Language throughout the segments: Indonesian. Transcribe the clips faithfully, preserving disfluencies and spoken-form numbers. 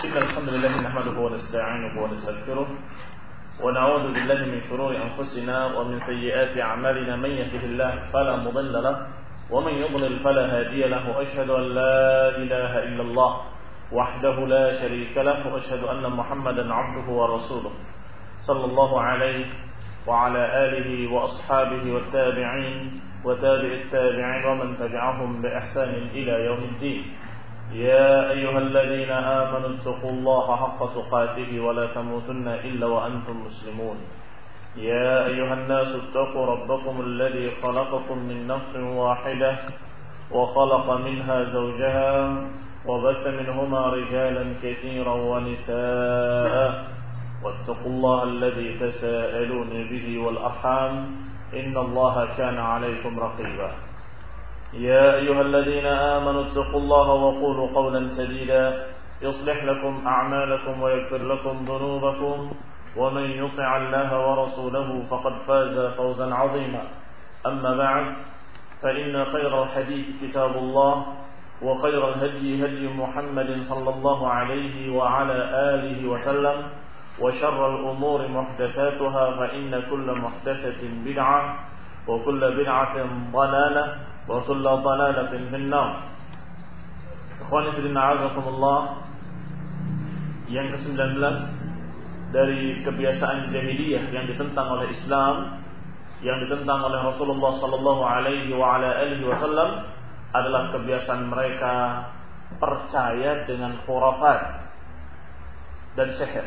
إن الحمد لله نحمده ونستعينه ونستغفره ونعوذ بالله من شرور أنفسنا ومن سيئات أعمالنا من يهده الله فلا مضل له ومن يضلل فلا هادي له وأشهد أن لا إله إلا الله وحده لا شريك له وأشهد أن محمدا عبده ورسوله صلى الله عليه وعلى آله وأصحابه والتابعين وتابع التابعين ومن تبعهم بإحسان إلى يوم الدين. يا أيها الذين آمنوا اتقوا الله حق تقاته ولا تموتن إلا وأنتم مسلمون. يا أيها الناس اتقوا ربكم الذي خلقكم من نفس واحدة وخلق منها زوجها وبث منهما رجالا كثيرا ونساء واتقوا الله الذي تساءلون به والأرحام إن الله كان عليكم رقيبا. يا أيها الذين آمنوا اتقوا الله وقولوا قولا سديدا يصلح لكم أعمالكم ويغفر لكم ذنوبكم ومن يطع الله ورسوله فقد فاز فوزا عظيما. أما بعد فإن خير الحديث كتاب الله وخير الهدي هدي محمد صلى الله عليه وعلى آله وسلم وشر الأمور محدثاتها فإن كل محدثة بدعة وكل بدعة ضلالة وكل ضلالة في النار. Ikhwani fillah a'azakumullah, yang kesembilan belas dari kebiasaan jahiliyah yang ditentang oleh Islam, yang ditentang oleh Rasulullah sallallahu alaihi wa ala alihi wasallam adalah kebiasaan mereka percaya dengan khurafat dan sihir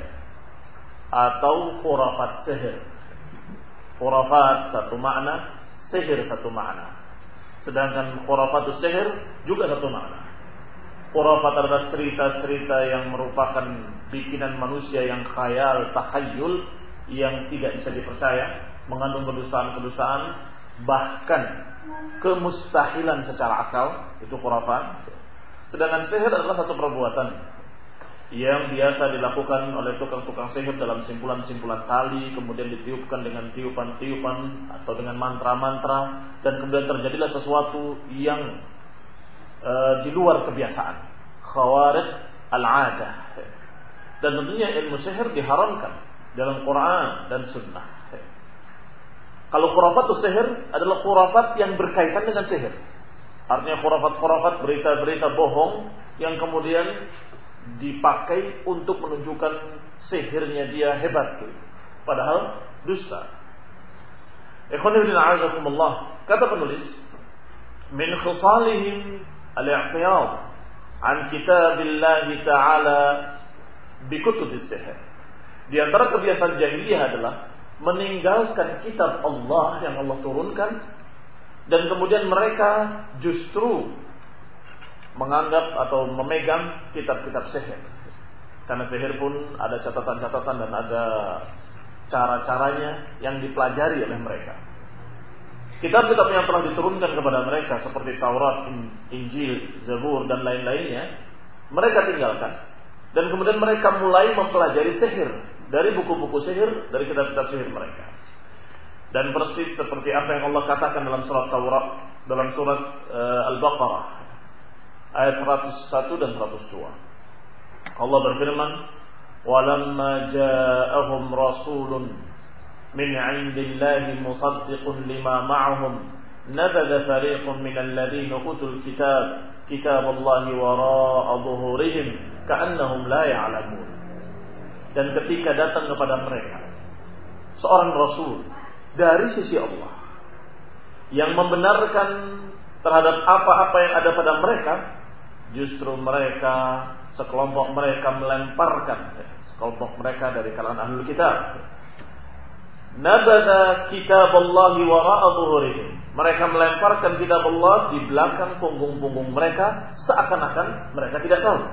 atau khurafat sihir. Khurafat satu makna, sihir satu makna. Sedangkan khurafatus sihir juga satu makna. Khurafat adalah cerita-cerita yang merupakan bikinan manusia yang khayal, takhayul, yang tidak bisa dipercaya, mengandung kedustaan-kedustaan, bahkan kemustahilan secara akal, itu khurafat. Sedangkan sihir adalah satu perbuatan yang biasa dilakukan oleh tukang-tukang sihir dalam simpulan-simpulan tali, kemudian ditiupkan dengan tiupan-tiupan atau dengan mantra-mantra, dan kemudian terjadilah sesuatu yang uh, di luar kebiasaan, khawarij al-'adah. Dan tentunya ilmu sihir diharamkan dalam Quran dan Sunnah. Kalau khurafatus sihir adalah khurafat yang berkaitan dengan sihir, artinya khurafat-khurafat, berita-berita bohong yang kemudian dipakai untuk menunjukkan sihirnya dia hebat, padahal dusta. Ikhwani fillah a'azakumullah, kata penulis, min khisalihim al-i'tiyad an kitabillah ta'ala bi kutubis sihir. Di antara kebiasaan jahiliyah adalah meninggalkan kitab Allah yang Allah turunkan, dan kemudian mereka justru menganggap atau memegang kitab-kitab sihir. Karena sihir pun ada catatan-catatan dan ada cara-caranya yang dipelajari oleh mereka. Kitab-kitab yang telah diturunkan kepada mereka seperti Taurat, Injil, Zabur dan lain-lainnya mereka tinggalkan, dan kemudian mereka mulai mempelajari sihir dari buku-buku sihir, dari kitab-kitab sihir mereka. Dan persis seperti apa yang Allah katakan dalam surat Taurat, dalam surat uh, Al-Baqarah ayat seratus satu dan seratus dua. Allah berfirman, "Walamma ja'ahum rasulun min 'indillahi musaddiqun lima ma'ahum, nabadha fariqun minal ladzina utul kitab kitaballahi wara'a dhuhurihim ka'annahum la ya'lamun." Dan ketika datang kepada mereka seorang rasul dari sisi Allah yang membenarkan terhadap apa-apa yang ada pada mereka, justru mereka, sekelompok mereka melemparkan, sekelompok mereka dari kalangan ahlul kitab, nabada kitaballahi wara'a dhuhurihim, mereka melemparkan kitab Allah di belakang punggung-punggung mereka, seakan-akan mereka tidak tahu.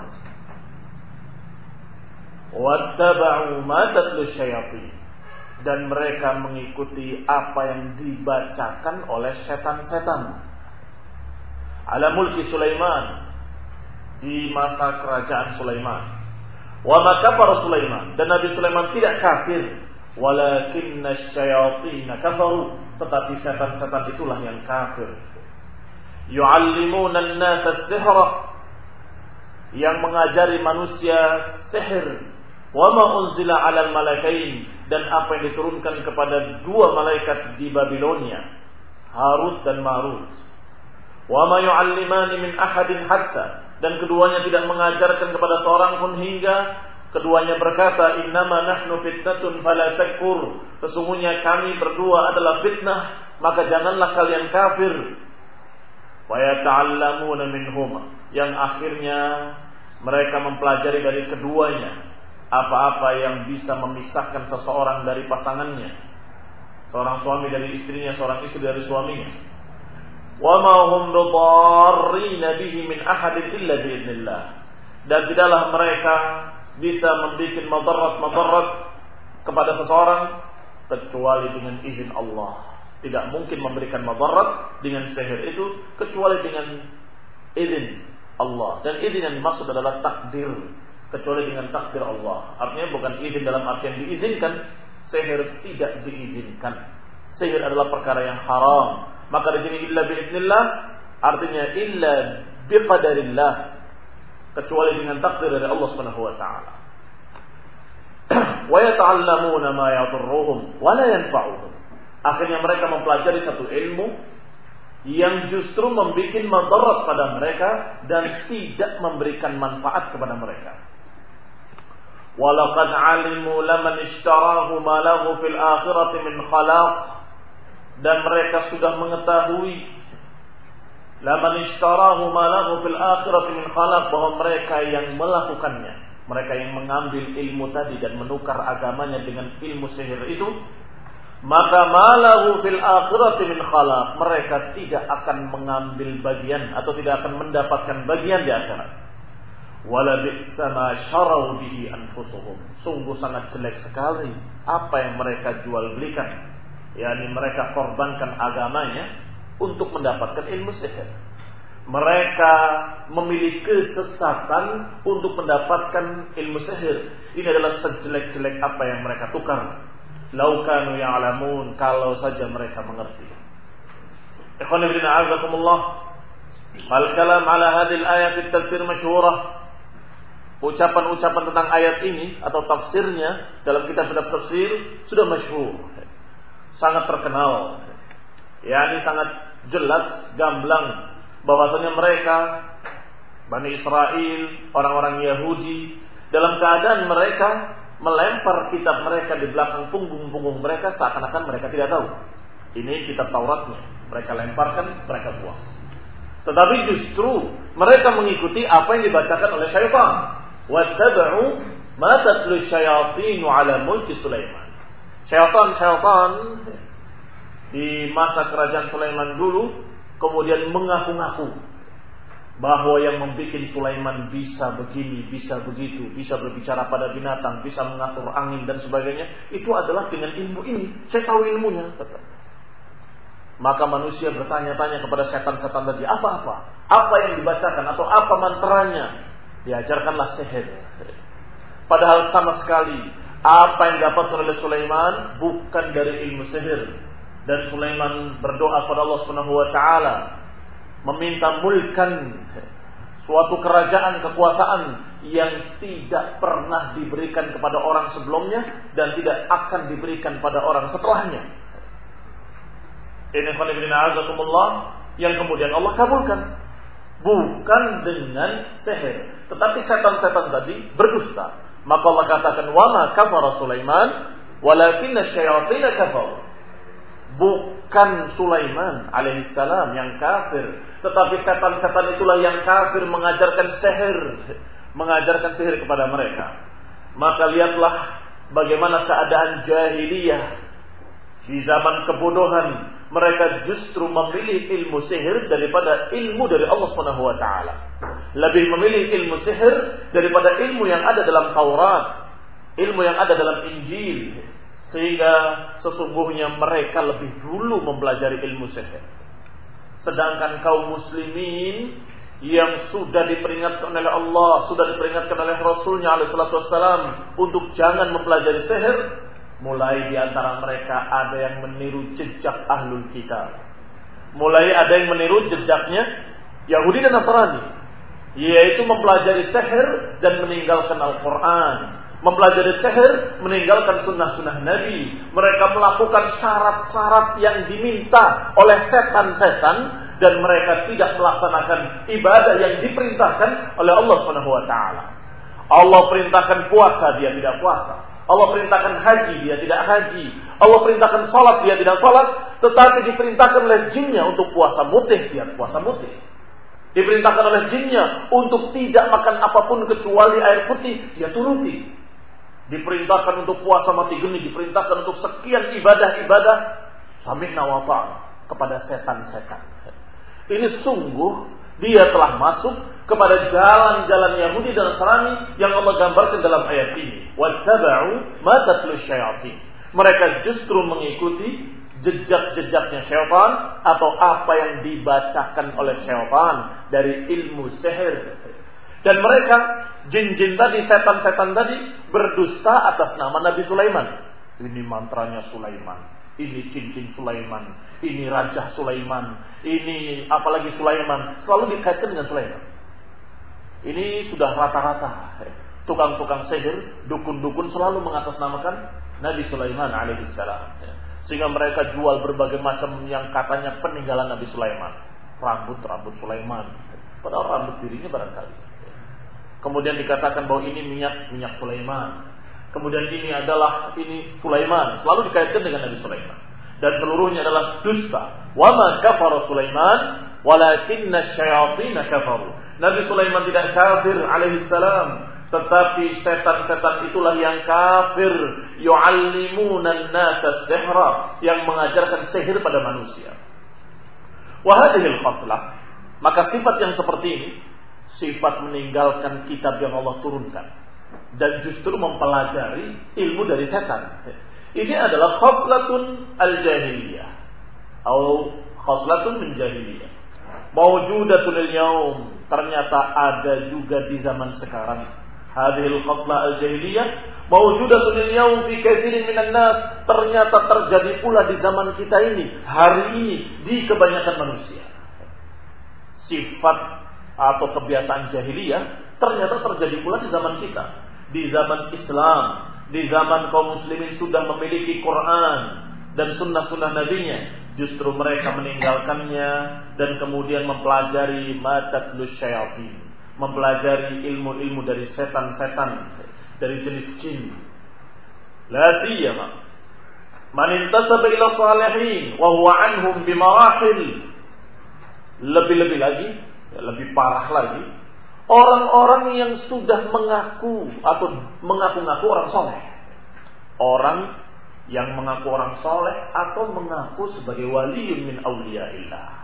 Wattaba'u ma tatlu syayatin, dan mereka mengikuti apa yang dibacakan oleh setan-setan ala mulki Sulaiman, di masa kerajaan Sulaiman. Wa ma kafara Sulaiman, dan Nabi Sulaiman tidak kafir, walakinna syayatin kafaru, tetapi setan-setan itulah yang kafir. Yu'allimuna an-nasa as-sihra, yang mengajari manusia sihir. Wa ma unzila 'alal malakain, dan apa yang diturunkan kepada dua malaikat di Babilonia, Harut dan Marut. Wa ma yu'allimani min ahadin hatta, dan keduanya tidak mengajarkan kepada seorang pun hingga keduanya berkata, innama nahnu fitnatun fala takfur, sesungguhnya kami berdua adalah fitnah, maka janganlah kalian kafir. Wa yata'allamuna minhuma, yang akhirnya mereka mempelajari dari keduanya apa-apa yang bisa memisahkan seseorang dari pasangannya, seorang suami dari istrinya, seorang istri dari suaminya. Wa ma hum bidarrina bihi min ahadin illa biidznillah, dan tidaklah mereka bisa membuat madarat-madarat kepada seseorang kecuali dengan izin Allah. Tidak mungkin memberikan madarat dengan sihir itu kecuali dengan izin Allah. Dan izin yang dimaksud adalah takdir, kecuali dengan takdir Allah. Artinya bukan izin dalam artian diizinkan. Sihir tidak diizinkan. Sihir adalah perkara yang haram. Maka di sini illa biidznillah artinya illa biqadarillah, kecuali dengan takdir dari Allah Subhanahu wa taala. Wa yata'allamuna ma yadurruhum wa la yanfa'uhum. Akhirnya mereka mempelajari satu ilmu yang justru membuat madarat pada mereka dan tidak memberikan manfaat kepada mereka. Walaqad 'alimu laman ishtarahu ma lahu fil akhirati min khalaq, dan mereka sudah mengetahui laman ishtarahu ma lahu fil akhirati min khalaq, bahwa mereka yang melakukannya, mereka yang mengambil ilmu tadi dan menukar agamanya dengan ilmu sihir itu, maka malahu fil akhirati min khalaq, mereka tidak akan mengambil bagian atau tidak akan mendapatkan bagian di akhirat. Wala bi'sa ma syarau bihi anfusuhum, sungguh sangat jelek sekali apa yang mereka jual belikan, yakni mereka korbankan agamanya untuk mendapatkan ilmu sihir. Mereka memiliki kesesatan untuk mendapatkan ilmu sihir. Ini adalah sejelek-jelek apa yang mereka tukar. Lau kanu ya'lamun, kalau saja mereka mengerti. Ikhwan fillah a'azakumullah. Al kalam ala hadhihi al-ayat fi tafsir masyhurah. Ucapan-ucapan tentang ayat ini atau tafsirnya dalam kitab-kitab tafsir sudah masyhur. Sangat terkenal. Ya, ini sangat jelas, gamblang bahwasanya mereka Bani Israel, orang-orang Yahudi, dalam keadaan mereka melempar kitab mereka di belakang punggung-punggung mereka seakan-akan mereka tidak tahu. Ini kitab Tauratnya. Mereka lemparkan, mereka buang. Tetapi justru mereka mengikuti apa yang dibacakan oleh syaitan. Wattaba'u ma tatlu syayatinu ala mulki Sulaiman. Syaitan-syaitan di masa kerajaan Sulaiman dulu kemudian mengaku-ngaku bahwa yang membuat Sulaiman bisa begini, bisa begitu, bisa berbicara pada binatang, bisa mengatur angin dan sebagainya, itu adalah dengan ilmu ini. Saya tahu ilmunya. Maka manusia bertanya-tanya kepada setan-setan tadi, apa-apa? Apa yang dibacakan atau apa mantranya? Diajarkanlah sihir. Padahal sama sekali apa yang didapatkan oleh Sulaiman bukan dari ilmu sihir. Dan Sulaiman berdoa kepada Allah Subhanahu wa taala, meminta mulkan, suatu kerajaan, kekuasaan yang tidak pernah diberikan kepada orang sebelumnya dan tidak akan diberikan pada orang setelahnya. Ini khonibina azakumullah yang kemudian Allah kabulkan. Bukan dengan sihir, tetapi setan-setan tadi berdusta. Maka Allah katakan, wa ma kafara Sulaiman walakinna syayatina kafaru. Bukan Sulaiman alaihissalam yang kafir, tetapi setan-setan itulah yang kafir, mengajarkan sihir, mengajarkan sihir kepada mereka. Maka lihatlah bagaimana keadaan jahiliyah di zaman kebodohan. Mereka justru memilih ilmu sihir daripada ilmu dari Allah Subhanahu wa taala. Lebih memilih ilmu sihir daripada ilmu yang ada dalam Taurat, ilmu yang ada dalam Injil. Sehingga sesungguhnya mereka lebih dulu mempelajari ilmu sihir. Sedangkan kaum muslimin yang sudah diperingatkan oleh Allah, sudah diperingatkan oleh Rasulnya alaihi salatu wassalam untuk jangan mempelajari sihir, mulai di antara mereka ada yang meniru jejak ahlul kitab. Mulai ada yang meniru jejaknya Yahudi dan Nasrani, yaitu mempelajari sihir dan meninggalkan Al-Quran, mempelajari sihir, meninggalkan sunnah-sunnah Nabi. Mereka melakukan syarat-syarat yang diminta oleh setan-setan dan mereka tidak melaksanakan ibadah yang diperintahkan oleh Allah Subhanahu wa taala. Allah perintahkan puasa, dia tidak puasa. Allah perintahkan haji, dia tidak haji. Allah perintahkan salat, dia tidak salat. Tetapi diperintahkan oleh jinnya untuk puasa mutih, dia puasa mutih. Diperintahkan oleh jinnya untuk tidak makan apapun kecuali air putih, dia turuti. Diperintahkan untuk puasa mati geni, diperintahkan untuk sekian ibadah-ibadah, sami'na wa ta'na kepada setan-setan. Ini sungguh dia telah masuk kepada jalan-jalan Yahudi dan Nasrani yang Allah gambarkan dalam ayat ini. Wattaba'u ma tatlu syayatin. Mereka justru mengikuti jejak-jejaknya syaitan atau apa yang dibacakan oleh syaitan dari ilmu sihir. Dan mereka, jin-jin tadi, setan-setan tadi berdusta atas nama Nabi Sulaiman. Ini mantranya Sulaiman, ini cincin Sulaiman, ini Raja Sulaiman, ini apalagi Sulaiman, selalu dikaitkan dengan Sulaiman. Ini sudah rata-rata. Tukang-tukang sihir, dukun-dukun selalu mengatasnamakan Nabi Sulaiman alaihissalam. Sehingga mereka jual berbagai macam yang katanya peninggalan Nabi Sulaiman. Rambut-rambut Sulaiman. Padahal rambut dirinya barangkali. Kemudian dikatakan bahwa ini minyak minyak Sulaiman. Kemudian ini adalah ini Sulaiman. Selalu dikaitkan dengan Nabi Sulaiman. Dan seluruhnya adalah dusta. Wa ma kafara Sulaiman walakinna syayatina kafaru. Nabi Sulaiman tidak kafir alaihissalam. Tetapi setan-setan itulah yang kafir, yu'allimuna an-nasa sihra, yang mengajarkan sihir pada manusia. Wa hadhil khaslah, maka sifat yang seperti ini, sifat meninggalkan kitab yang Allah turunkan dan justru mempelajari ilmu dari setan. Ini adalah khaslatun al-jahiliyah atau khaslatun min jahiliyah. Mawjudatun al-yaum, ternyata ada juga di zaman sekarang. Hadhil khaslah al-jahiliyah mawjudatun al-yawm fi katsirin minan nas, ternyata terjadi pula di zaman kita ini, hari ini, di kebanyakan manusia. Sifat atau kebiasaan jahiliyah ternyata terjadi pula di zaman kita, di zaman Islam, di zaman kaum muslimin sudah memiliki Quran dan sunnah-sunnah nabinya, justru mereka meninggalkannya dan kemudian mempelajari matatlus syayatin, mempelajari ilmu-ilmu dari setan-setan, dari jenis jin. La siyama man intasaba ila salihin wa huwa anhum bimarahil. Lebih-lebih lagi, ya lebih parah lagi, orang-orang yang sudah mengaku atau mengaku-ngaku orang soleh. Orang yang mengaku orang soleh atau mengaku sebagai waliyun min awliyaillah.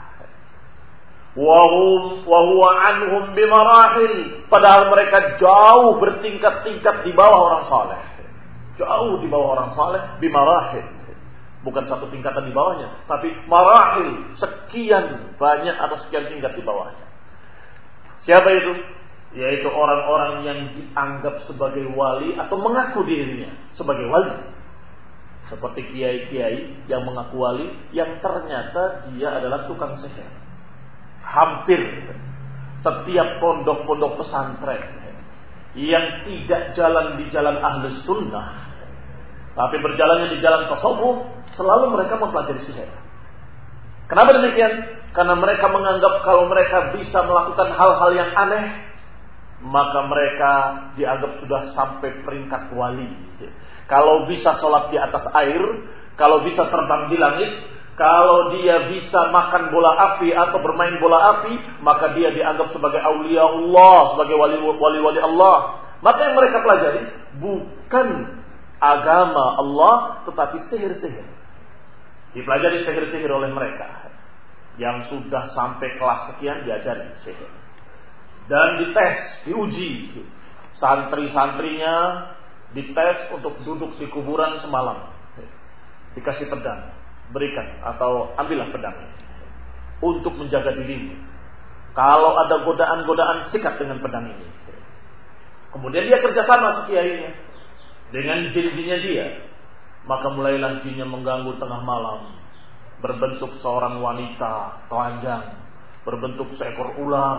Wahum wahuwa anhum bimarahil, padahal mereka jauh bertingkat-tingkat di bawah orang saleh, jauh di bawah orang saleh, bimarahil, bukan satu tingkatan di bawahnya, tapi marahil, sekian banyak atau sekian tingkat di bawahnya. Siapa itu? Yaitu orang-orang yang dianggap sebagai wali atau mengaku dirinya sebagai wali, seperti kiai-kiai yang mengaku wali yang ternyata dia adalah tukang sihir. Hampir setiap pondok-pondok pesantren yang tidak jalan di jalan ahlus sunnah, tapi berjalannya di jalan tasawuf, selalu mereka mempelajari sihir. Kenapa demikian? Karena mereka menganggap kalau mereka bisa melakukan hal-hal yang aneh, maka mereka dianggap sudah sampai peringkat wali. Kalau bisa sholat di atas air, kalau bisa terbang di langit, kalau dia bisa makan bola api atau bermain bola api, maka dia dianggap sebagai aulia Allah, sebagai wali-wali Allah. Maka yang mereka pelajari bukan agama Allah, tetapi sihir-sihir. Dipelajari sihir-sihir oleh mereka. Yang sudah sampai kelas sekian diajari sihir. Dan dites, diuji. Santri-santrinya dites untuk duduk di kuburan semalam. Dikasih pedang. Berikan atau ambillah pedang untuk menjaga dirimu. Kalau ada godaan-godaan, sikat dengan pedang ini. Kemudian dia kerjasama si kiainya dengan jin-jinnya dia. Maka mulailah jinnya mengganggu tengah malam, berbentuk seorang wanita telanjang, berbentuk seekor ular,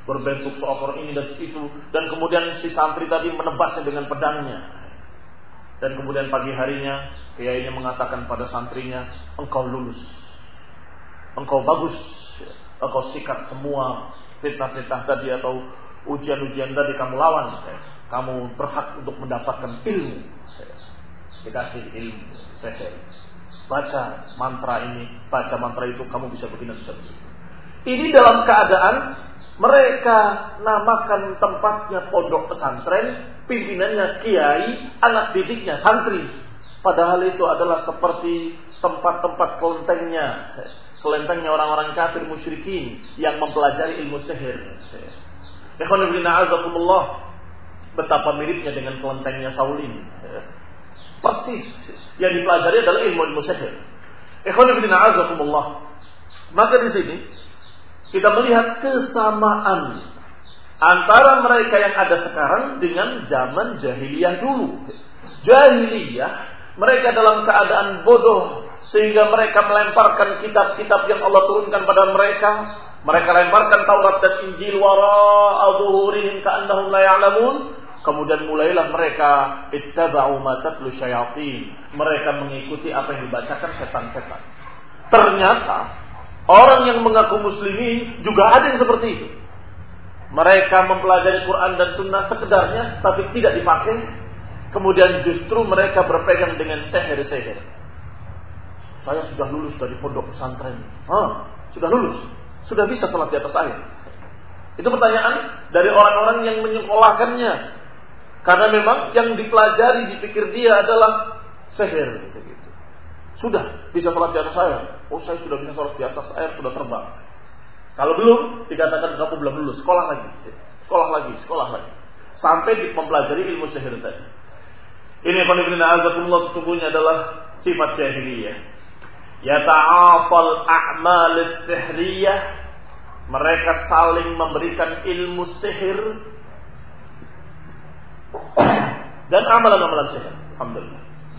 berbentuk seekor ini dan itu, dan kemudian si santri tadi menebasnya dengan pedangnya. Dan kemudian pagi harinya kiainya mengatakan pada santrinya, engkau lulus, engkau bagus, engkau sikat semua fitnah-fitnah tadi atau ujian-ujian tadi kamu lawan, kamu berhak untuk mendapatkan ilmu. Dikasih ilmu sihir, baca mantra ini, baca mantra itu, kamu bisa begini, bisa begini. Ini dalam keadaan mereka namakan tempatnya pondok pesantren, pimpinannya kiai, anak didiknya santri. Padahal itu adalah seperti tempat-tempat kelentengnya, kelentengnya orang-orang kafir musyrikin yang mempelajari ilmu sihir. Ikhwan fillah azakumullah, betapa miripnya dengan kelentengnya Shaolin. Persis yang dipelajari adalah ilmu-ilmu sihir. Ikhwan fillah azakumullah. Maka di sini kita melihat kesamaan antara mereka yang ada sekarang dengan zaman jahiliyah dulu. Jahiliyah, mereka dalam keadaan bodoh sehingga mereka melemparkan kitab-kitab yang Allah turunkan pada mereka. Mereka lemparkan Taurat dan Injil wara'a dhuhurihim ka'annahum la ya'lamun. Kemudian mulailah mereka ittaba'u ma tatlu syayatin. Mereka mengikuti apa yang dibacakan setan-setan. Ternyata orang yang mengaku muslimin juga ada yang seperti itu. Mereka mempelajari Quran dan Sunnah sekedarnya, tapi tidak dipakai. Kemudian justru mereka berpegang dengan sihir-sihir. Saya sudah lulus dari pondok pesantren. Ah, sudah lulus, sudah bisa sholat di atas air. Itu pertanyaan dari orang-orang yang menyekolahkannya, karena memang yang dipelajari, dipikir dia adalah sihir. Sudah bisa sholat di atas air. Oh, saya sudah bisa sholat di atas air, sudah terbang. Kalau belum, dikatakan kamu belum lulus. Sekolah lagi, sekolah lagi, sekolah lagi, sampai mempelajari ilmu sihir tadi. Ini qanifina azakumullah, sesungguhnya adalah sifat jahiliyah. Yata'afal a'mal sihriyah. Mereka saling memberikan ilmu sihir dan amalan-amalan sihir. Alhamdulillah.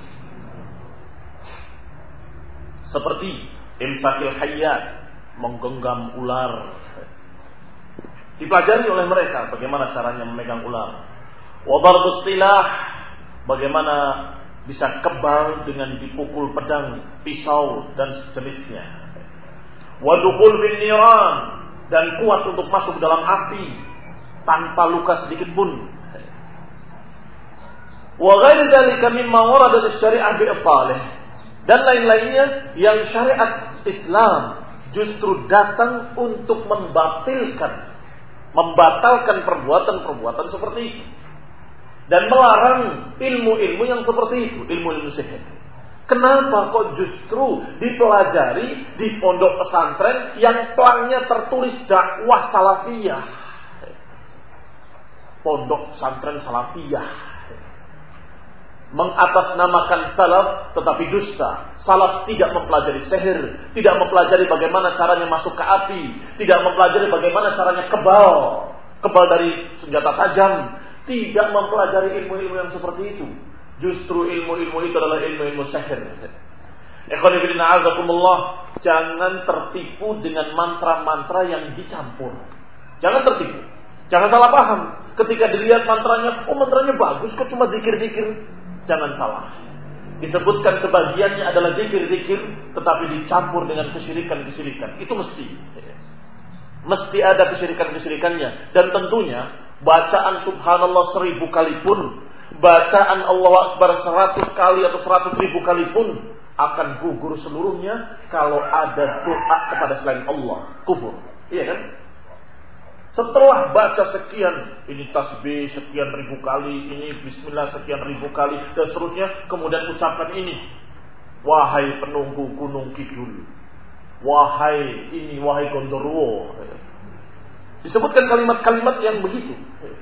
Seperti imsakil hayyat, menggenggam ular. Dipelajari oleh mereka bagaimana caranya memegang ular. Wa darbus silah, bagaimana bisa kebal dengan dipukul pedang, pisau dan sejenisnya. Wa dukhul bin niran, dan kuat untuk masuk dalam api tanpa luka sedikit pun. Wa ghairi dzalika mimma warada syari'ah bi ifalih, dan lain-lainnya yang syariat Islam justru datang untuk membatalkan membatalkan perbuatan-perbuatan seperti itu dan melarang ilmu-ilmu yang seperti itu, ilmu-ilmu sihir. Kenapa kok justru dipelajari di pondok pesantren yang pelangnya tertulis dakwah salafiyah? Pondok pesantren salafiyah mengatasnamakan salaf tetapi dusta. Salaf tidak mempelajari sihir, tidak mempelajari bagaimana caranya masuk ke api, tidak mempelajari bagaimana caranya kebal, kebal dari senjata tajam, tidak mempelajari ilmu-ilmu yang seperti itu. Justru ilmu-ilmu itu adalah ilmu-ilmu sihir. Ikhwan fillah azakumullah, jangan tertipu dengan mantra-mantra yang dicampur. Jangan tertipu. Jangan salah paham. Ketika dilihat mantranya, oh mantranya bagus kok cuma zikir-zikir. Jangan salah. Disebutkan sebagiannya adalah zikir-zikir, tetapi dicampur dengan kesyirikan-kesyirikan. Itu mesti. Mesti ada kesyirikan-kesyirikannya. Dan tentunya bacaan subhanallah seribu kali pun, bacaan Allahu Akbar seratus kali atau seratus ribu kali pun akan gugur seluruhnya kalau ada doa kepada selain Allah. Kufur. Iya kan? Setelah baca sekian, ini tasbih sekian ribu kali, ini bismillah sekian ribu kali, dan seterusnya, kemudian ucapkan ini. Wahai penunggu gunung kidul, wahai ini, wahai Gondoruo. Disebutkan kalimat-kalimat yang begitu.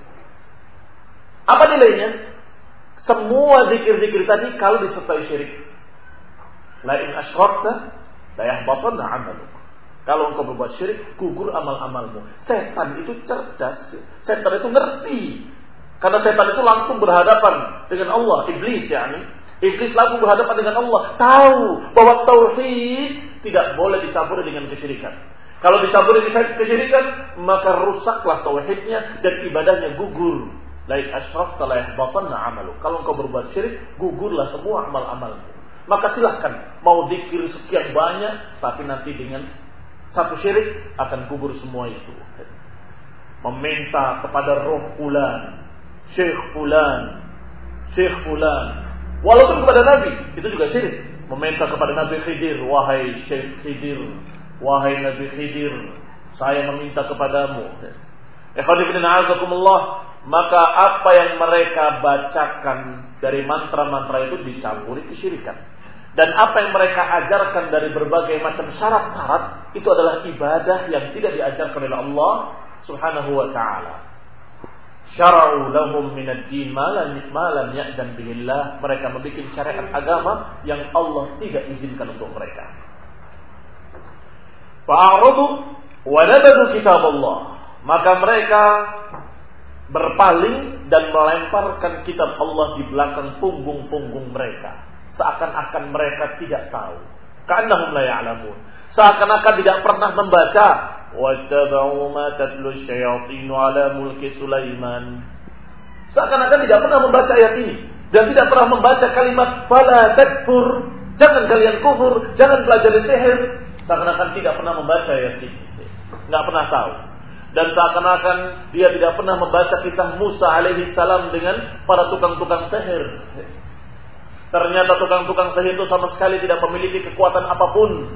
Apa nilainya? Semua zikir-zikir tadi kalau disertai syirik. La in asyrakta la yahbatanna 'amaluka. Kalau engkau berbuat syirik, gugur amal-amalmu. Setan itu cerdas. Setan itu ngerti. Karena setan itu langsung berhadapan dengan Allah. Iblis ya. Iblis langsung berhadapan dengan Allah. Tahu bahwa tauhid tidak boleh dicampur dengan kesyirikan. Kalau dicampuri kesyirikan, maka rusaklah tauhidnya dan ibadahnya gugur. Lain asyrafta la yahbatanna amalu. Kalau engkau berbuat syirik, gugurlah semua amal-amalmu. Maka silahkan mau zikir sekian banyak, tapi nanti dengan satu syirik akan gugur semua itu. Meminta kepada roh fulan, syekh fulan, syekh fulan, walaupun kepada Nabi, itu juga syirik. Meminta kepada Nabi Khidir, wahai Syekh Khidir, wahai Nabi Khidir, saya meminta kepadamu. Ikhwanifidina azakumullah, maka apa yang mereka bacakan dari mantra-mantra itu dicampuri kesyirikan. Dan apa yang mereka ajarkan dari berbagai macam syarat-syarat itu adalah ibadah yang tidak diajarkan oleh Allah Subhanahu wa ta'ala. Syara'u lahum minad din ma lam ya'dan bihillah. Mereka membuat syariat agama yang Allah tidak izinkan untuk mereka. Fa'aradu wa nabadu kitab Allah. Maka mereka berpaling dan melemparkan kitab Allah di belakang punggung-punggung mereka, seakan-akan mereka tidak tahu. Ka'annahum la ya'lamun. Seakan-akan tidak pernah membaca. وَاتَّبَعُوا مَا تَتْلُو الشَّيَاطِينُ عَلَى مُلْكِ سُلَيْمَانَ. Seakan-akan tidak pernah membaca ayat ini dan tidak pernah membaca kalimat fala takfur, jangan kalian kufur, jangan belajar sihir. Seakan-akan tidak pernah membaca ayat ini, tidak pernah tahu. Dan seakan-akan dia tidak pernah membaca kisah Musa alaihi salam dengan para tukang-tukang sihir. Ternyata tukang-tukang sihir itu sama sekali tidak memiliki kekuatan apapun.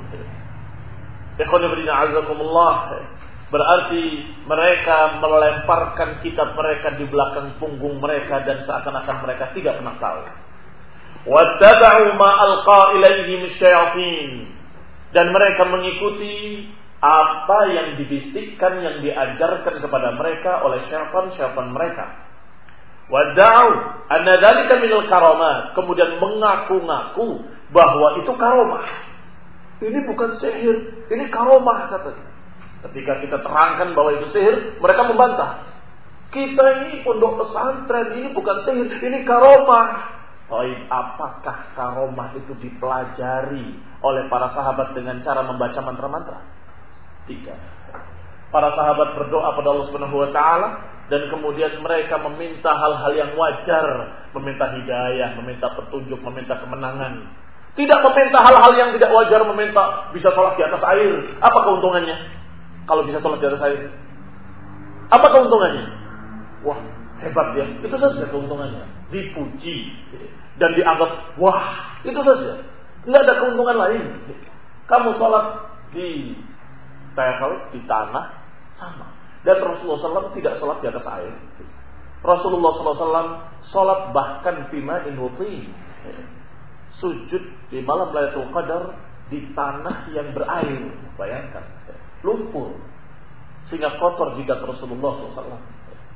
Berarti mereka melemparkan kitab mereka di belakang punggung mereka dan seakan-akan mereka tidak pernah tahu. Wattaba'u ma alqa ilaihim syayatin. Dan mereka mengikuti apa yang dibisikkan, yang diajarkan kepada mereka oleh syaitan-syaitan mereka. Wadda'u anna dzalika minal karamat. Kemudian mengaku-ngaku bahwa itu karomah. Ini bukan sihir, ini karomah katanya. Ketika kita terangkan bahwa itu sihir, mereka membantah. Kita ini pondok pesantren, ini bukan sihir, ini karomah. Baik, apakah karomah itu dipelajari oleh para sahabat dengan cara membaca mantra-mantra? Tiga. Para sahabat berdoa pada Allah Subhanahu wa taala dan kemudian mereka meminta hal-hal yang wajar, meminta hidayah, meminta petunjuk, meminta kemenangan. Tidak meminta hal-hal yang tidak wajar, meminta bisa sholat di atas air. Apa keuntungannya? Kalau bisa sholat di atas air, apa keuntungannya? Wah, hebat dia. Itu saja keuntungannya. Dipuji dan dianggap wah, itu saja. Tidak ada keuntungan lain. Kamu sholat di tehel, di tanah, sama. Dan Rasulullah shallallahu alaihi wasallam tidak sholat di atas air. Rasulullah shallallahu alaihi wasallam sholat bahkan bima'in wutin. Sujud di malam Lailatul Qadar di tanah yang berair. Bayangkan, lumpur sehingga kotor jidat Rasulullah shallallahu alaihi wasallam.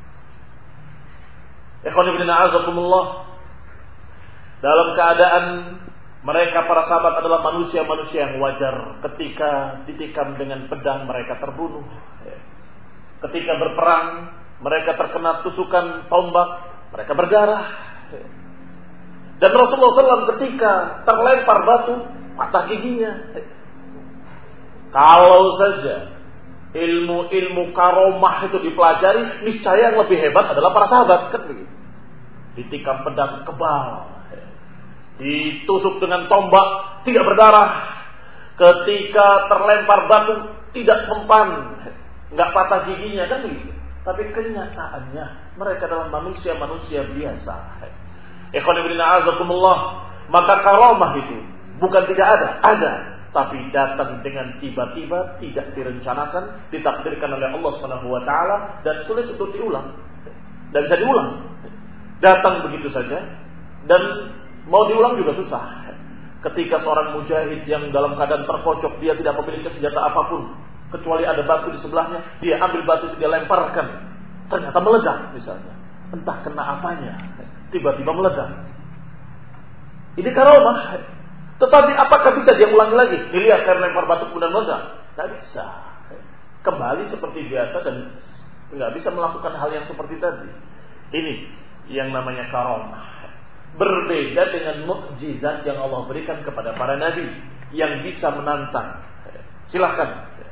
Ikhwan ibn a'azakumullah, dalam keadaan mereka para sahabat adalah manusia-manusia yang wajar. Ketika ditikam dengan pedang mereka terbunuh. Ketika berperang mereka terkena tusukan tombak, mereka berdarah. Dan Rasulullah shallallahu alaihi wasallam ketika terlempar batu, patah giginya. Kalau saja ilmu-ilmu karomah itu dipelajari, niscaya yang lebih hebat adalah para sahabat, kan begitu. Ditikam pedang kebal, ditusuk dengan tombak, tidak berdarah. Ketika terlempar batu, tidak mempan, nggak patah giginya, kan begitu. Tapi kenyataannya mereka adalah manusia-manusia biasa. Ikhwan ibn a'azakumullah, maka karomah itu bukan tidak ada, ada, tapi datang dengan tiba-tiba, tidak direncanakan, ditakdirkan oleh Allah Subhanahu wa taala dan sulit untuk diulang. Dan bisa diulang. Datang begitu saja dan mau diulang juga susah. Ketika seorang mujahid yang dalam keadaan terpojok, dia tidak memiliki senjata apapun kecuali ada batu di sebelahnya, dia ambil batu itu dia lemparkan, ternyata meledak misalnya. Entah kena apanya, tiba-tiba meledak. Ini karomah. Tetapi apakah bisa dia ulangi lagi? Dilihat karena lempar batu kemudian meledak? Tidak bisa. Kembali seperti biasa dan tidak bisa melakukan hal yang seperti tadi. Ini yang namanya karomah. Berbeda dengan mukjizat yang Allah berikan kepada para nabi yang bisa menantang. Silahkan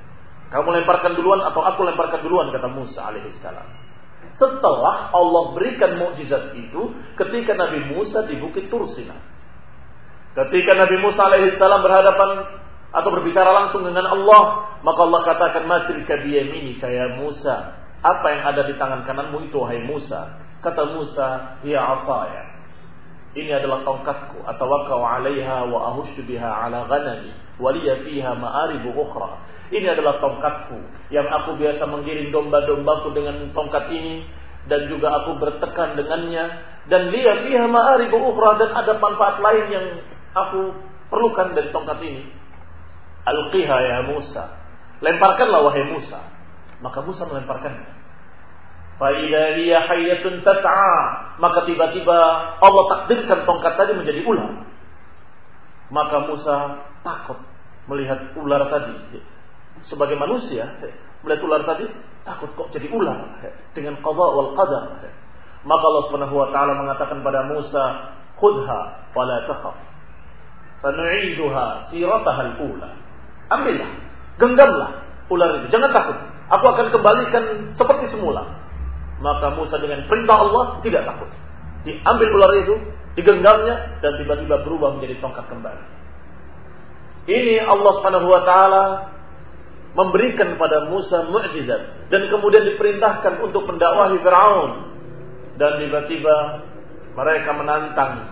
Kamu lemparkan duluan atau aku lemparkan duluan, kata Musa alaihissalam. Setelah Allah berikan mukjizat itu ketika Nabi Musa di Bukit Tursina. Ketika Nabi Musa alaihissalam berhadapan atau berbicara langsung dengan Allah, maka Allah katakan, "Matilka biyaminika ya Musa." Apa yang ada di tangan kananmu itu, wahai Musa? Kata Musa, "Ya asaya." Ini adalah tongkatku, atawakkau 'alaiha wa ahushu biha 'ala ghanami wa liya fiha ma'aribu ukhra. Ini adalah tongkatku yang aku biasa menggiring domba-dombaku dengan tongkat ini, dan juga aku bertekan dengannya, dan liya fiha ma'aribu ukhra, dan ada manfaat lain yang aku perlukan dari tongkat ini. Alqiha ya Musa. Lemparkanlah wahai Musa. Maka Musa melemparkannya. Fa idza hiya hayyatun tas'a. Maka tiba-tiba Allah takdirkan tongkat tadi menjadi ular. Maka Musa takut melihat ular tadi. Sebagai manusia, melihat ular tadi takut kok jadi ular dengan qada wal qadar. Maka Allah Subhanahu wa taala mengatakan pada Musa, "Khudha wa la takhaf. Sanu'iduha sirataha al-ula." Ambillah, genggamlah ular itu, jangan takut. Aku akan kembalikan seperti semula. Maka Musa dengan perintah Allah tidak takut. Diambil ular itu, digenggamnya, dan tiba-tiba berubah menjadi tongkat kembali. Ini Allah Subhanahu wa taala memberikan pada Musa mukjizat, dan kemudian diperintahkan untuk mendakwahi Firaun. Dan tiba-tiba mereka menantang.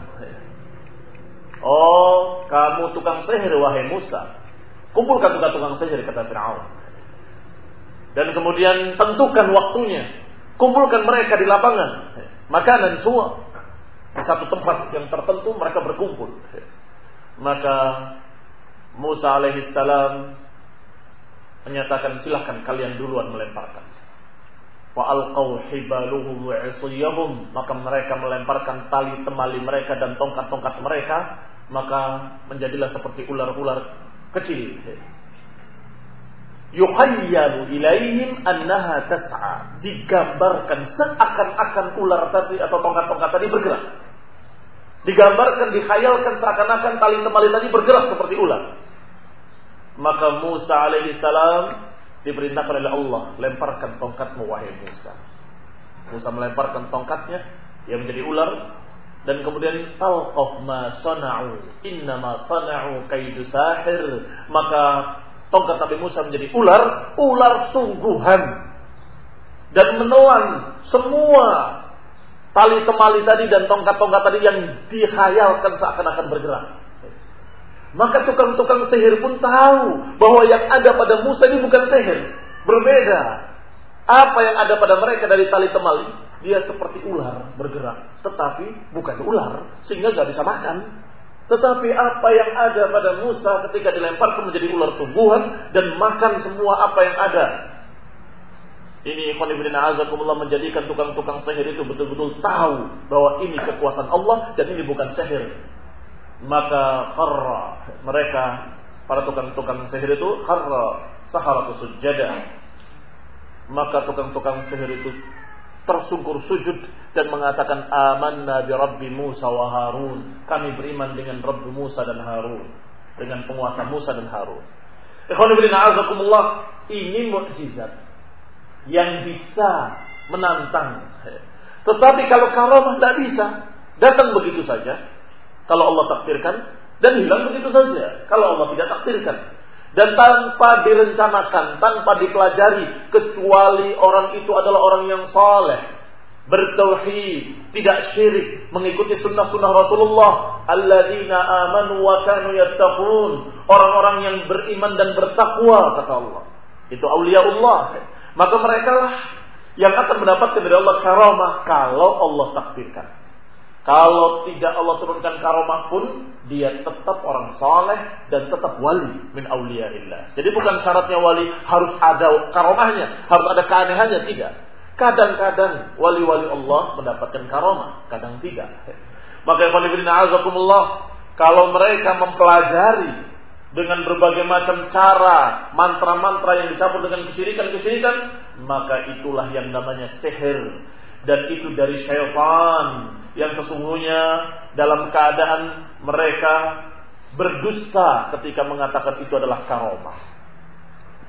"Oh, kamu tukang sihir wahai Musa. Kumpulkan tukang-tukang sihir," kata Firaun. Dan kemudian tentukan waktunya. Kumpulkan mereka di lapangan. Makanan semua. Di satu tempat yang tertentu mereka berkumpul. Maka Musa alaihissalam menyatakan, "Silahkan kalian duluan melemparkan." Wa alqaw hibaluhum wa 'isiyahum. Maka mereka melemparkan tali temali mereka dan tongkat-tongkat mereka. Maka menjadilah seperti ular-ular kecil. Yukhayyalu ilaihim annaha tas'a. Digambarkan seakan-akan ular tadi atau tongkat-tongkat tadi bergerak. Digambarkan, dikhayalkan seakan-akan tali temali tadi bergerak seperti ular. Maka Musa alaihissalam diperintahkan oleh Allah, "Lemparkan tongkatmu wahai Musa." Musa melemparkan tongkatnya yang menjadi ular, dan kemudian talqaf ma sana'u innama sana'u kaidu sahir. Maka tongkat Nabi Musa menjadi ular, ular sungguhan, dan menelan semua tali temali tadi dan tongkat-tongkat tadi yang dikhayalkan seakan-akan bergerak. Maka tukang-tukang sihir pun tahu bahwa yang ada pada Musa ini bukan sihir, berbeda. Apa yang ada pada mereka dari tali temali, dia seperti ular bergerak, tetapi bukan ular, sehingga gak bisa makan. Tetapi apa yang ada pada Musa ketika dilemparkan menjadi ular sungguhan dan makan semua apa yang ada. Ini ikhwan fillah azakumullah menjadikan tukang-tukang sihir itu betul-betul tahu bahwa ini kekuasaan Allah dan ini bukan sihir. Maka kharra mereka, para tukang-tukang sihir itu, kharra saharatu sujada. Maka tukang-tukang sihir itu tersungkur sujud dan mengatakan, "Amanna bi Rabbi Musa wa Harun." Kami beriman dengan Rabb Musa dan Harun, dengan penguasa Musa dan Harun. Ikhwan fillah azakumullah, ini mukjizat yang bisa menantang. Tetapi kalau karamah tidak bisa, datang begitu saja kalau Allah takdirkan, dan hilang begitu saja kalau Allah tidak takdirkan. Dan tanpa direncanakan, tanpa dipelajari, kecuali orang itu adalah orang yang saleh, bertauhid, tidak syirik, mengikuti sunnah-sunnah Rasulullah. Alladzina amanu wa kanu yattaqun. Orang-orang yang beriman dan bertakwa, kata Allah. Itu auliaullah. Maka mereka lah yang akan mendapatkan dari Allah karamah kalau Allah takdirkan. Kalau tidak Allah turunkan karamah pun, dia tetap orang saleh dan tetap wali min auliyaillah. Jadi bukan syaratnya wali harus ada karamahnya, harus ada keanehannya, tidak. Kadang-kadang wali-wali Allah mendapatkan karamah, kadang tidak. Maka ikhwanifidina azakumullah, kalau mereka mempelajari dengan berbagai macam cara, mantra-mantra yang dicampur dengan kesyirikan-kesyirikan, maka itulah yang namanya sihir. Dan itu dari syaitan yang sesungguhnya dalam keadaan mereka berdusta ketika mengatakan itu adalah karamah.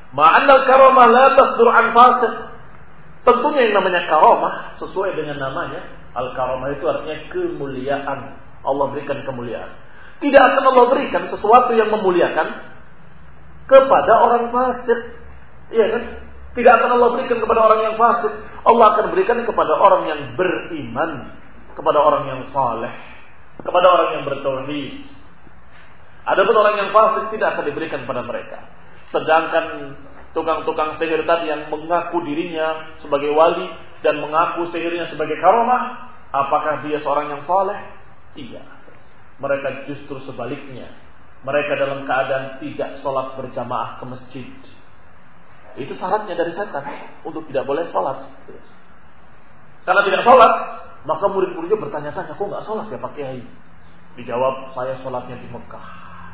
Ma'annal karamah la tasdur an fasik. Tentunya yang namanya karamah sesuai dengan namanya, al-karamah itu artinya kemuliaan. Allah berikan kemuliaan. Tidak akan Allah berikan sesuatu yang memuliakan kepada orang fasik. Iya kan? Tidak akan Allah berikan kepada orang yang fasik. Allah akan berikan kepada orang yang beriman, kepada orang yang saleh, kepada orang yang bertauhid. Adapun orang yang fasik tidak akan diberikan kepada mereka. Sedangkan tukang-tukang sihir tadi yang mengaku dirinya sebagai wali dan mengaku sihirnya sebagai karamah, apakah dia seorang yang saleh? Tidak. Mereka justru sebaliknya. Mereka dalam keadaan tidak sholat berjamaah ke masjid. Itu syaratnya dari setan untuk tidak boleh sholat. Karena tidak sholat, maka murid-muridnya bertanya-tanya, kok nggak sholat ya Pak Kiai? Dijawab, saya sholatnya di Mekah.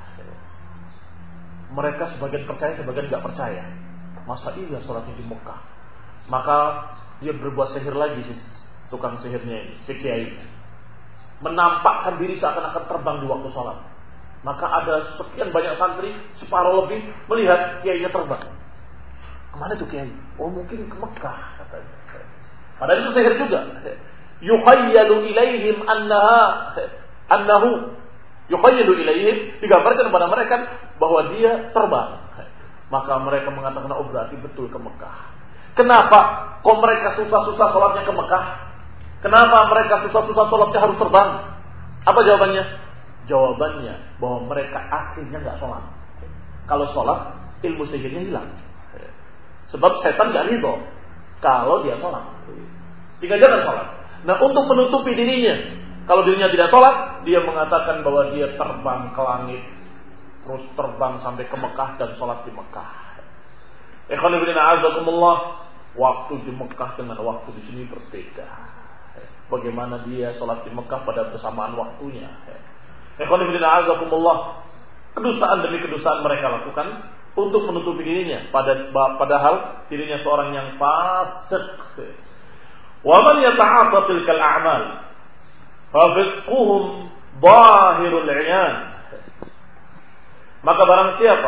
Mereka sebagian percaya, sebagian nggak percaya. Masa iya sholatnya di Mekah? Maka dia berbuat sihir lagi si tukang sihirnya ini, si kiai. Menampakkan diri seakan-akan terbang di waktu sholat. Maka ada sekian banyak santri, separuh lebih melihat kiainya terbang. Kemana tuh kiai? Oh mungkin ke Mekah katanya. Padahal itu sihir juga. Yukhayyalu ilaihim annaha annahu yukhayyalu ilaihim, digambarkan kepada mereka bahwa dia terbang. Maka mereka mengatakan, oh berarti betul ke Mekah. Kenapa kok mereka susah-susah sholatnya ke Mekah? Kenapa mereka susah-susah sholatnya harus terbang? Apa jawabannya? Jawabannya bahwa mereka aslinya nggak sholat. Kalau sholat, ilmu sihirnya hilang. Sebab setan nggak ridho kalau dia sholat. Sehingga jangan sholat. Nah, untuk menutupi dirinya, kalau dirinya tidak sholat, dia mengatakan bahwa dia terbang ke langit, terus terbang sampai ke Mekah dan sholat di Mekah. Ikhwan fillah a'azakumullah, waktu di Mekah dengan waktu di sini berbeda. Bagaimana dia sholat di Mekah pada bersamaan waktunya. Ikhwan fillah a'azakumullah, kedustaan demi kedustaan mereka lakukan untuk menutupi dirinya, padahal dirinya seorang yang fasik. Wa man yata'atta tilkal a'mal fafisquhum zahirul 'iyan. Maka barang siapa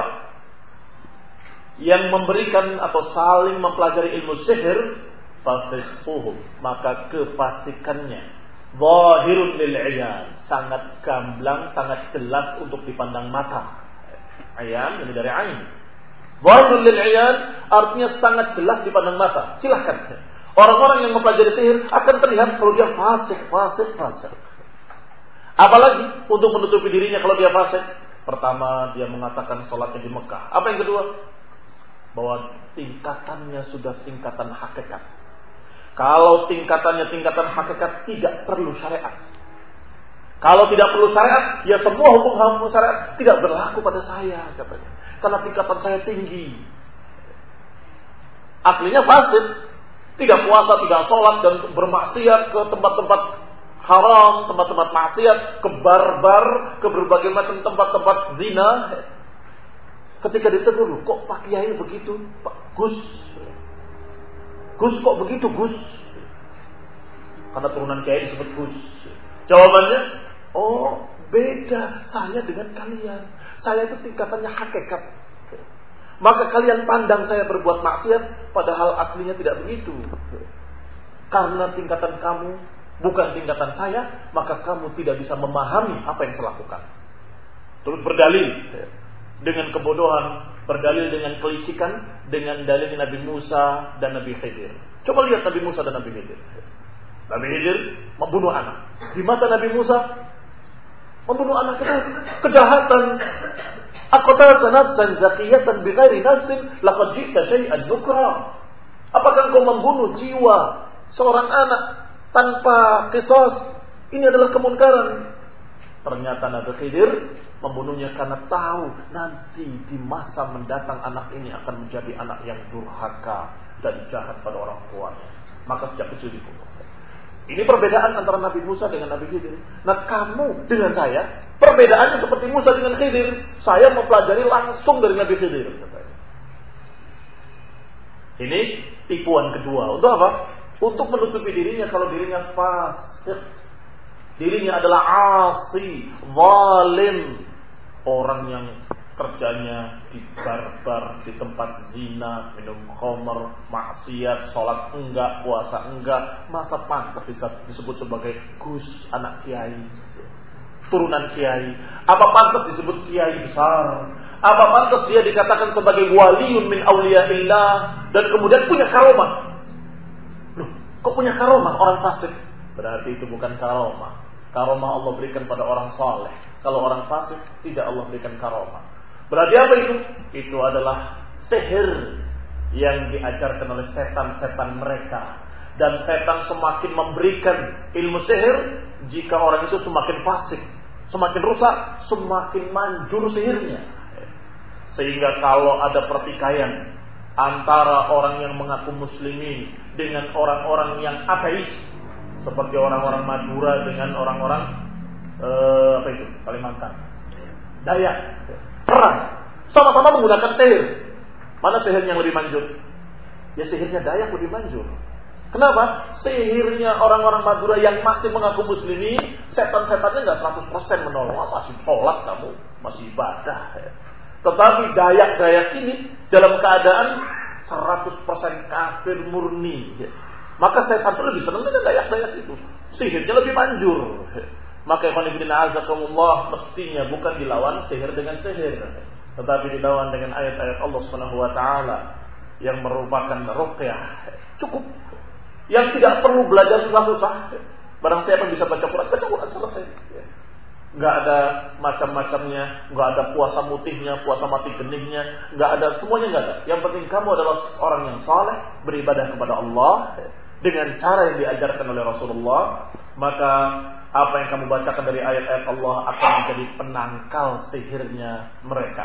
yang memberikan atau saling mempelajari ilmu sihir, fafisquhum, maka kefasikannya zahirul lil 'iyan, sangat gamblang, sangat jelas untuk dipandang mata. Ayan, ini dari ain. Zahirul lil 'iyan artinya sangat jelas dipandang mata. Silahkan. Orang-orang yang mempelajari sihir akan terlihat kalau dia fasik, fasik, fasik. Apalagi untuk menutupi dirinya kalau dia fasik. Pertama, dia mengatakan sholatnya di Mekah. Apa yang kedua? Bahwa tingkatannya sudah tingkatan hakikat. Kalau tingkatannya tingkatan hakikat, tidak perlu syariat. Kalau tidak perlu syariat, ya semua hukum-hukum syariat tidak berlaku pada saya, katanya. Karena tingkatan saya tinggi. Aslinya fasik. Tidak puasa, tidak sholat, dan bermaksiat ke tempat-tempat haram, tempat-tempat maksiat, ke bar-bar, ke berbagai macam tempat-tempat zina. Ketika ditegur, kok Pak Kiai begitu? Pak Gus, Gus kok begitu Gus? Karena turunan Kiai disebut Gus. Jawabannya, oh beda saya dengan kalian. Saya itu tingkatannya hakikat. Maka kalian pandang saya berbuat maksiat, padahal aslinya tidak begitu. Karena tingkatan kamu bukan tingkatan saya, maka kamu tidak bisa memahami apa yang saya lakukan. Terus berdalil dengan kebodohan, berdalil dengan kelicikan, dengan dalil Nabi Musa dan Nabi Khidir. Coba lihat Nabi Musa dan Nabi Khidir. Nabi Khidir membunuh anak. Di mata Nabi Musa, membunuh anak itu kejahatan. Aqtalta nafsan zakiyatan bighairi nafsin laqad ji'ta syai'an nukra. Apakah engkau membunuh jiwa seorang anak tanpa qisas? Ini adalah kemunkaran. Ternyata Nabi Khidir membunuhnya karena tahu nanti di masa mendatang anak ini akan menjadi anak yang durhaka dan jahat pada orang tuanya. Maka sejak kecil dibunuh. Ini perbedaan antara Nabi Musa dengan Nabi Khidir. Nah, kamu dengan saya, perbedaannya seperti Musa dengan Khidir. Saya mempelajari langsung dari Nabi Khidir. Ini tipuan kedua. Untuk apa? Untuk menutupi dirinya kalau dirinya fasik. Dirinya adalah asi, zalim. Orang yang kerjanya di bar-bar, di tempat zina, minum khamr, maksiat, sholat enggak, puasa enggak, masa pantas disebut sebagai Gus, anak kiai, turunan kiai? Apa pantas disebut kiai besar? Apa pantas dia dikatakan sebagai waliun min awliyaillah dan kemudian punya karomah? Loh, kok punya karomah orang fasik? Berarti itu bukan karomah. Karomah Allah berikan pada orang saleh. Kalau orang fasik tidak Allah berikan karomah. Berarti apa itu? Itu adalah sihir yang diajarkan oleh setan-setan mereka. Dan setan semakin memberikan ilmu sihir jika orang itu semakin fasik, semakin rusak, semakin manjur sihirnya. Sehingga kalau ada pertikaian antara orang yang mengaku muslimin dengan orang-orang yang ateis, seperti orang-orang Madura dengan orang-orang eh, apa itu? Kalimantan, Dayak, perang, sama-sama menggunakan sihir. Mana sihirnya yang lebih manjur? Ya sihirnya Dayak lebih manjur. Kenapa? Sihirnya orang-orang Madura yang masih mengaku muslimin, setan-setannya nggak seratus persen menolong. Masih sholat kamu, masih ibadah. Tetapi Dayak-Dayak ini dalam keadaan seratus persen kafir murni. Maka setan itu lebih senang dengan Dayak-Dayak itu. Sihirnya lebih manjur. Maka ikhwan fillah azakumullah, mestinya bukan dilawan sihir dengan sihir, tetapi dilawan dengan ayat-ayat Allah Subhanahu wa taala yang merupakan ruqyah. Cukup. Yang tidak perlu belajar susah-susah. Barang siapa bisa baca Quran, baca Quran selesai. Enggak ada macam-macamnya, enggak ada puasa mutihnya, puasa mati geningnya, enggak ada, semuanya enggak ada. Yang penting kamu adalah orang yang saleh, beribadah kepada Allah dengan cara yang diajarkan oleh Rasulullah, maka apa yang kamu bacakan dari ayat-ayat Allah akan menjadi penangkal sihirnya mereka.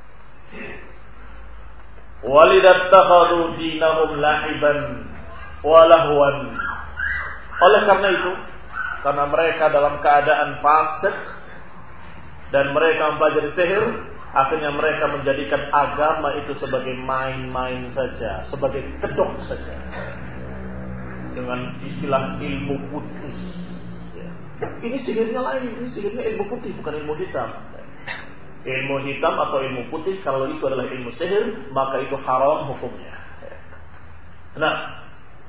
Walidattakhadhu dinahum la'iban wa lahwan. Oleh karena itu, karena mereka dalam keadaan fasik dan mereka mempelajari sihir, akhirnya mereka menjadikan agama itu sebagai main-main saja, sebagai kedok saja, dengan istilah ilmu putih. Ini sihirnya lain, ini sihirnya ilmu putih, bukan ilmu hitam. Ilmu hitam atau ilmu putih, kalau itu adalah ilmu sihir, maka itu haram hukumnya. Nah,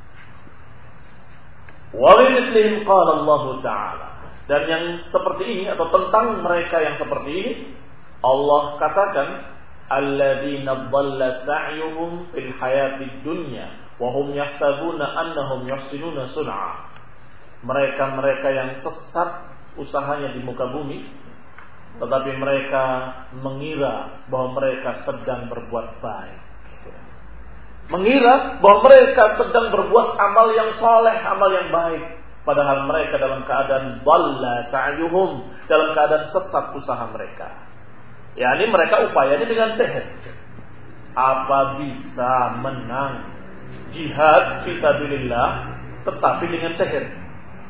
وَلِمِثْلِهِمْ قَالَ اللَّهُ تَعَالَى. Dan yang seperti ini atau tentang mereka yang seperti ini, Allah katakan, الَّذِينَ ضَلَّ سَعْيُهُمْ فِي الْحَيَاةِ الدُّنْيَا وَهُمْ يَحْسَبُونَ أَنَّهُمْ يُحْسِنُونَ صُنْعًا. Mereka-mereka yang sesat usahanya di muka bumi, tetapi mereka mengira bahwa mereka sedang berbuat baik. Mengira bahwa mereka sedang berbuat amal yang saleh, amal yang baik, padahal mereka dalam keadaan dhalla sa'yuhum, dalam keadaan sesat usaha mereka. Ya, ini mereka upayanya dengan sihir. Apa bisa menang jihad fisabilillah tetapi dengan sihir?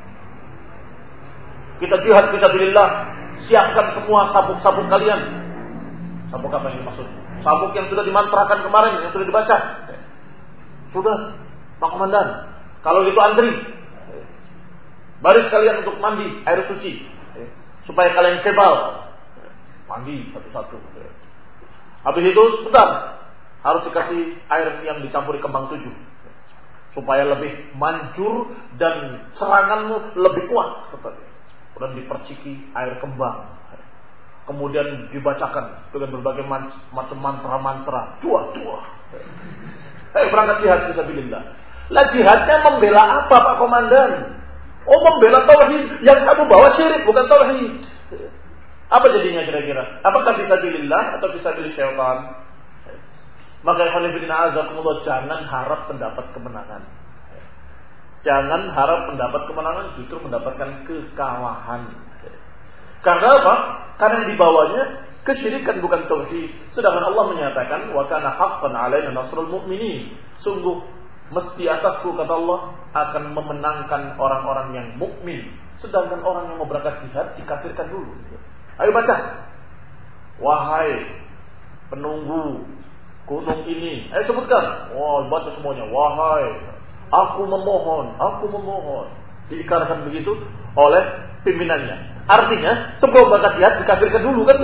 Kita jihad fisabilillah, siapkan semua sabuk-sabuk kalian. Sabuk apa yang dimaksud? Sabuk yang sudah dimantrakan kemarin, yang sudah dibaca. Sudah, Pak Komandan. Kalau gitu antri. Baris kalian untuk mandi air suci, supaya kalian kebal. Mandi satu-satu. Habis itu sebentar, harus dikasih air yang dicampuri kembang tujuh, supaya lebih manjur dan seranganmu lebih kuat. Kemudian diperciki air kembang. Kemudian dibacakan dengan berbagai macam mantra-mantra. Dua-dua. Eh, berangkat jihad fisabilillah. Lah jihadnya membela apa Pak Komandan? Oh, membela tauhid. Yang kamu bawa syirik, bukan tauhid. Apa jadinya kira-kira? Apakah fisabilillah atau fisabilil syaitan? Maka ikhwan fillah azakumullah, jangan harap mendapat kemenangan. Jangan harap mendapat kemenangan, justru mendapatkan kekalahan. Karena apa? Karena yang dibawanya kesyirikan, bukan tauhid. Sedangkan Allah menyatakan, wa kana haqqan 'alaina nasrul mu'minin. Sungguh mesti atasku, kata Allah, akan memenangkan orang-orang yang mukmin. Sedangkan orang yang mau berangkat jihad dikafirkan dulu. Ayo baca. Wahai penunggu gunung ini, ayo sebutkan. Wah, baca semuanya. Wahai, aku memohon, aku memohon. Diikarkan begitu oleh pimpinannya. Artinya sebelum berangkat jihad dikafirkan dulu, kan begitu.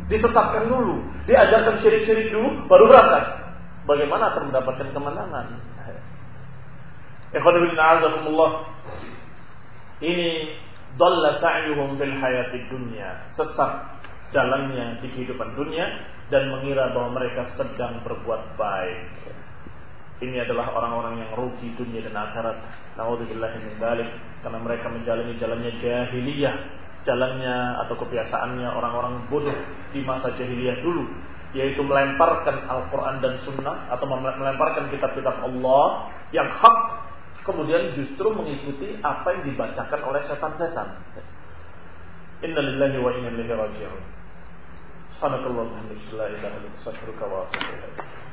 Disesatkan dulu, diajarkan syirik-syirik dulu, baru berangkat. Bagaimana akan mendapatkan kemenangan? Ikhwan fillah azakumullah. Ini dhalla sa'yuhum fil hayatid dunya, sesat jalannya di kehidupan dunia dan mengira bahwa mereka sedang berbuat baik. Ini adalah orang-orang yang rugi dunia dan akhirat. Na'udzubillahi min dzalik, karena mereka menjalani jalannya jahiliyah, jalannya atau kebiasaannya orang-orang bodoh di masa jahiliyah dulu, yaitu melemparkan Al-Quran dan Sunnah atau melemparkan kitab-kitab Allah yang hak, kemudian justru mengikuti apa yang dibacakan oleh setan-setan. Inna lillahi wa inna ilaihi raji'un. Subhanakallahumma wa bihamdika, la ilaha illa anta, astaghfiruka wa atubu ilaik.